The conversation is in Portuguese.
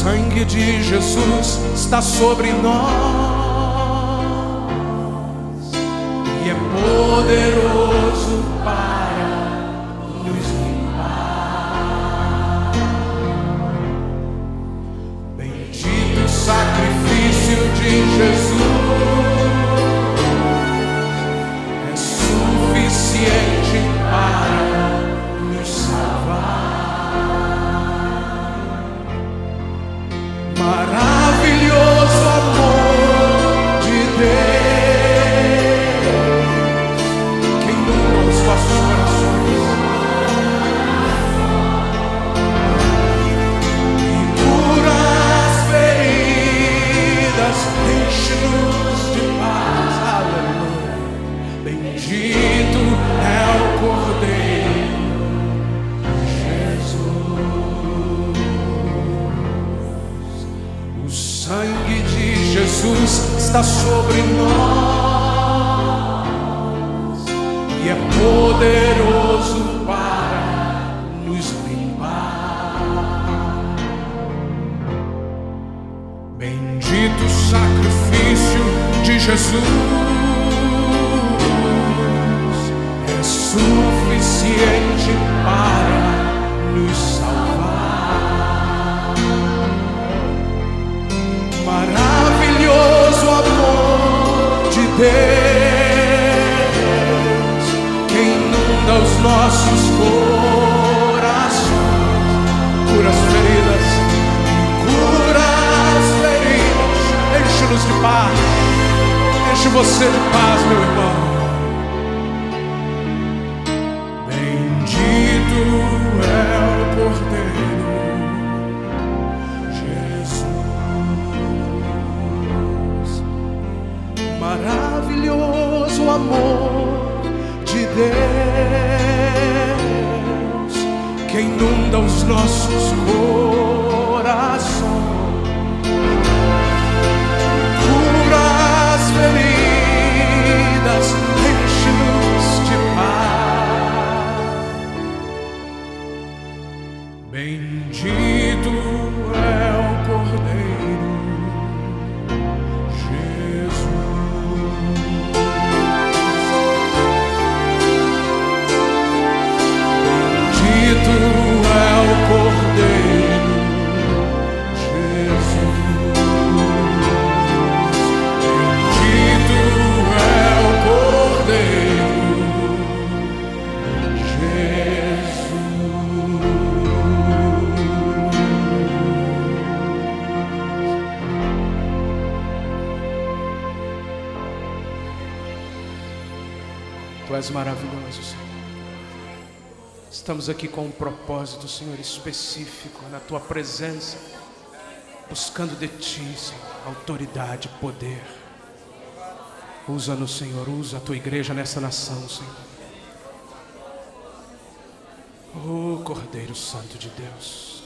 sangue de Jesus está sobre nós e é poderoso para nos limpar. Bendito o sacrifício de Jesus, é suficiente para nos salvar. Maravilhoso amor de Deus, que inunda os vossos corações e cura as feridas, enche-nos de paz. Aleluia. Bendito é o Cordeiro Jesus. O sangue de Jesus está sobre nós e é poderoso para nos limpar. Bendito o sacrifício de Jesus, é suficiente para nos salvar. Maravilhoso amor de Deus, que inunda os nossos corações, cura as feridas, enche-nos de paz, enche você de paz, meu irmão. Bendito é o Cordeiro Jesus. Maravilhoso amor de Deus, que inunda os nossos corações, cura as feridas, enche-nos de paz. Bendito é o Cordeiro Bendito é o Cordeiro Jesus. Bendito é o Cordeiro Jesus. Tu és maravilhoso, Senhor. Estamos aqui com um propósito, Senhor, específico, na Tua presença, buscando de Ti, Senhor, autoridade, poder. Usa-nos, Senhor, usa a Tua igreja nessa nação, Senhor. Oh, Cordeiro Santo de Deus.